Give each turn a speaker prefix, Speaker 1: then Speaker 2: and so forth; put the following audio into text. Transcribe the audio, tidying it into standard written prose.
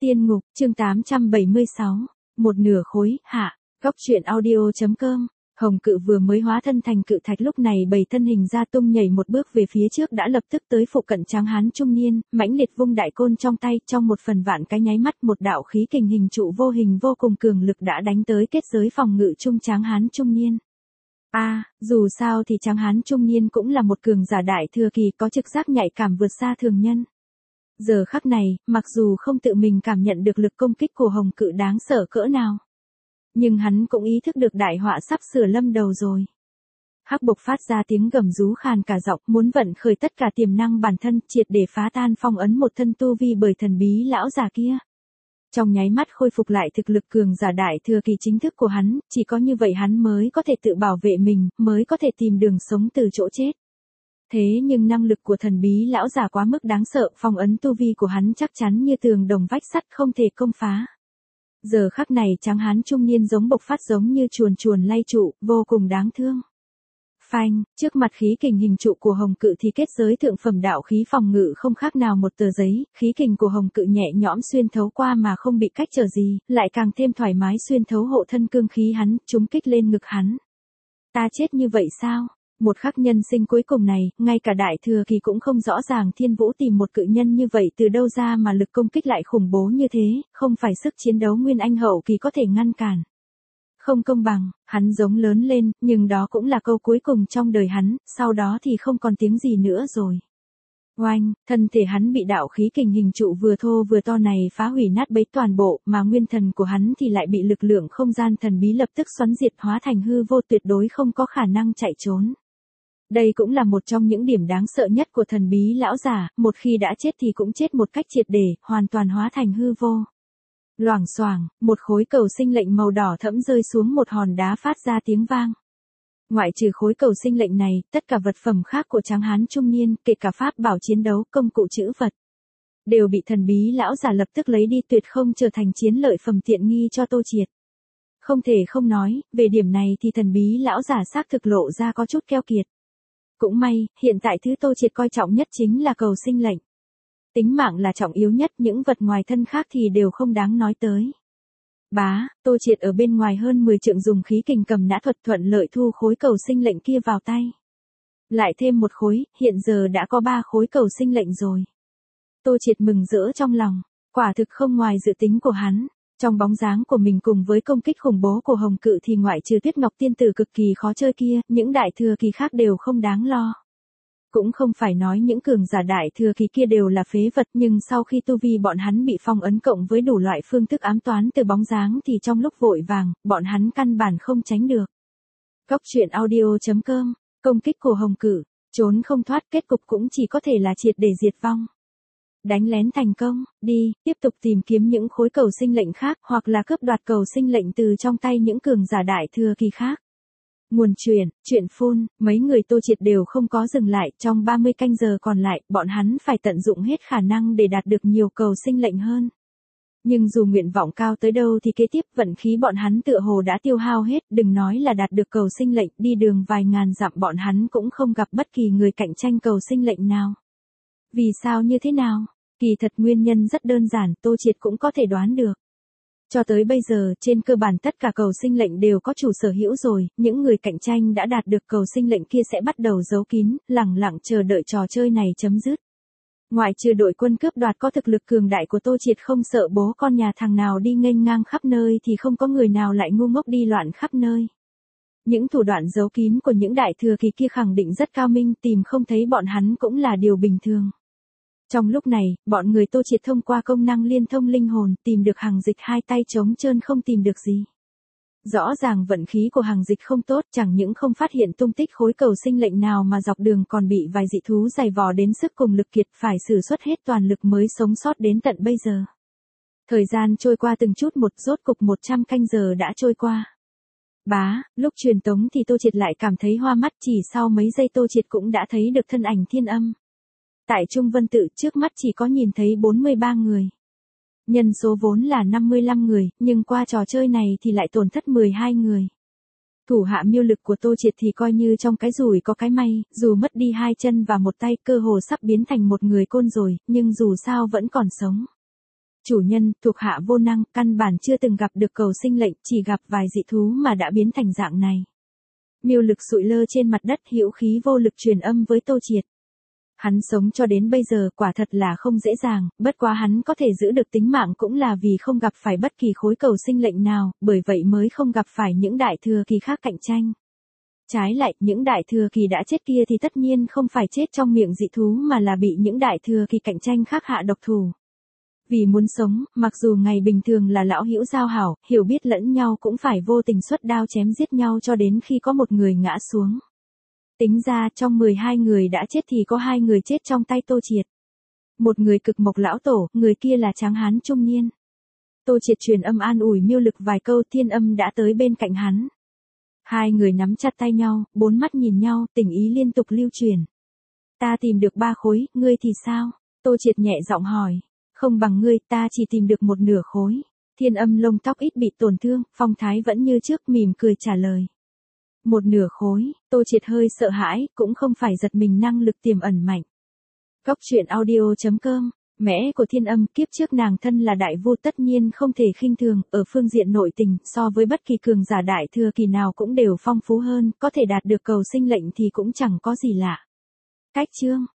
Speaker 1: Tiên ngục, chương 876, một nửa khối, hạ, góc truyện audio.com. Hồng Cự vừa mới hóa thân thành cự thạch lúc này bày thân hình ra tung nhảy một bước về phía trước đã lập tức tới phụ cận tráng hán trung niên, mãnh liệt vung đại côn trong tay, trong một phần vạn cái nháy mắt một đạo khí kình hình trụ vô hình vô cùng cường lực đã đánh tới kết giới phòng ngự trung tráng hán trung niên. Dù sao thì tráng hán trung niên cũng là một cường giả đại thừa kỳ có trực giác nhạy cảm vượt xa thường nhân. Giờ khắc này, mặc dù không tự mình cảm nhận được lực công kích của Hồng Cự đáng sợ cỡ nào, nhưng hắn cũng ý thức được đại họa sắp sửa lâm đầu rồi. Hắc bộc phát ra tiếng gầm rú khàn cả giọng, muốn vận khởi tất cả tiềm năng bản thân, triệt để phá tan phong ấn một thân tu vi bởi thần bí lão già kia. Trong nháy mắt khôi phục lại thực lực cường giả đại thừa kỳ chính thức của hắn, chỉ có như vậy hắn mới có thể tự bảo vệ mình, mới có thể tìm đường sống từ chỗ chết. Thế nhưng năng lực của thần bí lão già quá mức đáng sợ, phong ấn tu vi của hắn chắc chắn như tường đồng vách sắt không thể công phá. Giờ khắc này tráng hán trung niên giống bộc phát giống như chuồn chuồn lay trụ, vô cùng đáng thương. Phanh, trước mặt khí kình hình trụ của Hồng Cự thì kết giới thượng phẩm đạo khí phòng ngự không khác nào một tờ giấy, khí kình của Hồng Cự nhẹ nhõm xuyên thấu qua mà không bị cách trở gì, lại càng thêm thoải mái xuyên thấu hộ thân cương khí hắn, trúng kích lên ngực hắn. Ta chết như vậy sao? Một khắc nhân sinh cuối cùng này, ngay cả đại thừa kỳ cũng không rõ ràng Thiên Vũ tìm một cự nhân như vậy từ đâu ra mà lực công kích lại khủng bố như thế, không phải sức chiến đấu nguyên anh hậu kỳ có thể ngăn cản. Không công bằng, hắn giống lớn lên, nhưng đó cũng là câu cuối cùng trong đời hắn, sau đó thì không còn tiếng gì nữa rồi. Oanh, thân thể hắn bị đạo khí kình hình trụ vừa thô vừa to này phá hủy nát bấy toàn bộ, mà nguyên thần của hắn thì lại bị lực lượng không gian thần bí lập tức xoắn diệt hóa thành hư vô, tuyệt đối không có khả năng chạy trốn. Đây cũng là một trong những điểm đáng sợ nhất của thần bí lão giả, một khi đã chết thì cũng chết một cách triệt để, hoàn toàn hóa thành hư vô. Loảng xoảng, một khối cầu sinh lệnh màu đỏ thẫm rơi xuống một hòn đá phát ra tiếng vang. Ngoại trừ khối cầu sinh lệnh này, tất cả vật phẩm khác của tráng hán trung niên, kể cả pháp bảo chiến đấu, công cụ trữ vật, đều bị thần bí lão giả lập tức lấy đi, tuyệt không trở thành chiến lợi phẩm tiện nghi cho Tô Triệt. Không thể không nói, về điểm này thì thần bí lão giả xác thực lộ ra có chút keo kiệt. Cũng may, hiện tại thứ Tô Triệt coi trọng nhất chính là cầu sinh lệnh. Tính mạng là trọng yếu nhất, những vật ngoài thân khác thì đều không đáng nói tới. Tô Triệt ở bên ngoài hơn 10 trượng dùng khí kình cầm nã thuật thuận lợi thu khối cầu sinh lệnh kia vào tay. Lại thêm một khối, hiện giờ đã có 3 khối cầu sinh lệnh rồi. Tô Triệt mừng rỡ trong lòng, quả thực không ngoài dự tính của hắn. Trong bóng dáng của mình cùng với công kích khủng bố của Hồng Cự thì ngoại trừ Tuyết Ngọc tiên tử cực kỳ khó chơi kia, những đại thừa kỳ khác đều không đáng lo. Cũng không phải nói những cường giả đại thừa kỳ kia đều là phế vật, nhưng sau khi tu vi bọn hắn bị phong ấn cộng với đủ loại phương thức ám toán từ bóng dáng thì trong lúc vội vàng, bọn hắn căn bản không tránh được. Góc truyện audio.com, công kích của Hồng Cự, trốn không thoát, kết cục cũng chỉ có thể là triệt để diệt vong. Đánh lén thành công, đi, tiếp tục tìm kiếm những khối cầu sinh lệnh khác, hoặc là cướp đoạt cầu sinh lệnh từ trong tay những cường giả đại thừa kỳ khác. Nguồn chuyện phun, mấy người Tô Triệt đều không có dừng lại, trong 30 canh giờ còn lại, bọn hắn phải tận dụng hết khả năng để đạt được nhiều cầu sinh lệnh hơn. Nhưng dù nguyện vọng cao tới đâu thì kế tiếp vận khí bọn hắn tựa hồ đã tiêu hao hết, đừng nói là đạt được cầu sinh lệnh, đi đường vài ngàn dặm bọn hắn cũng không gặp bất kỳ người cạnh tranh cầu sinh lệnh nào. Vì sao như thế nào? Kỳ thật nguyên nhân rất đơn giản, Tô Triệt cũng có thể đoán được. Cho tới bây giờ, trên cơ bản tất cả cầu sinh lệnh đều có chủ sở hữu rồi, những người cạnh tranh đã đạt được cầu sinh lệnh kia sẽ bắt đầu giấu kín, lẳng lặng chờ đợi trò chơi này chấm dứt. Ngoại trừ đội quân cướp đoạt có thực lực cường đại của Tô Triệt không sợ bố con nhà thằng nào đi nghênh ngang khắp nơi thì không có người nào lại ngu ngốc đi loạn khắp nơi. Những thủ đoạn giấu kín của những đại thừa kỳ kia khẳng định rất cao minh, tìm không thấy bọn hắn cũng là điều bình thường. Trong lúc này, bọn người Tô Triệt thông qua công năng liên thông linh hồn, tìm được Hằng Dịch hai tay trống trơn không tìm được gì. Rõ ràng vận khí của Hằng Dịch không tốt, chẳng những không phát hiện tung tích khối cầu sinh lệnh nào mà dọc đường còn bị vài dị thú giày vò đến sức cùng lực kiệt, phải sử xuất hết toàn lực mới sống sót đến tận bây giờ. Thời gian trôi qua từng chút một, rốt cục 100 canh giờ đã trôi qua. Lúc truyền tống thì Tô Triệt lại cảm thấy hoa mắt, chỉ sau mấy giây Tô Triệt cũng đã thấy được thân ảnh Thiên Âm. Tại Trung Vân Tự trước mắt chỉ có nhìn thấy 43 người. Nhân số vốn là 55 người, nhưng qua trò chơi này thì lại tổn thất 12 người. Thủ hạ miêu lực của Tô Triệt thì coi như trong cái rủi có cái may, dù mất đi 2 chân và 1 tay cơ hồ sắp biến thành một người côn rồi, nhưng dù sao vẫn còn sống. Chủ nhân, thuộc hạ vô năng, căn bản chưa từng gặp được cầu sinh lệnh, chỉ gặp vài dị thú mà đã biến thành dạng này. Miêu Lực sụi lơ trên mặt đất, hữu khí vô lực truyền âm với Tô Triệt. Hắn sống cho đến bây giờ quả thật là không dễ dàng, bất quá hắn có thể giữ được tính mạng cũng là vì không gặp phải bất kỳ khối cầu sinh lệnh nào, bởi vậy mới không gặp phải những đại thừa kỳ khác cạnh tranh. Trái lại, những đại thừa kỳ đã chết kia thì tất nhiên không phải chết trong miệng dị thú mà là bị những đại thừa kỳ cạnh tranh khác hạ độc thủ. Vì muốn sống, mặc dù ngày bình thường là lão hữu giao hảo, hiểu biết lẫn nhau cũng phải vô tình xuất đao chém giết nhau cho đến khi có một người ngã xuống. Tính ra trong 12 người đã chết thì có 2 người chết trong tay Tô Triệt. Một người cực mộc lão tổ, người kia là tráng hán trung niên. Tô Triệt truyền âm an ủi Miêu Lực vài câu, Thiên Âm đã tới bên cạnh hắn. Hai người nắm chặt tay nhau, bốn mắt nhìn nhau, tình ý liên tục lưu truyền. Ta tìm được 3 khối, ngươi thì sao? Tô Triệt nhẹ giọng hỏi. Không bằng ngươi, ta chỉ tìm được 1/2 khối. Thiên Âm lông tóc ít bị tổn thương, phong thái vẫn như trước, mỉm cười trả lời. 1/2 khối, Tô Triệt hơi sợ hãi, cũng không phải giật mình, năng lực tiềm ẩn mạnh. Góc truyện audio.com, mẹ của Thiên Âm, kiếp trước nàng thân là đại vu tất nhiên không thể khinh thường, ở phương diện nội tình, so với bất kỳ cường giả đại thừa kỳ nào cũng đều phong phú hơn, có thể đạt được cầu sinh lệnh thì cũng chẳng có gì lạ. Cách chương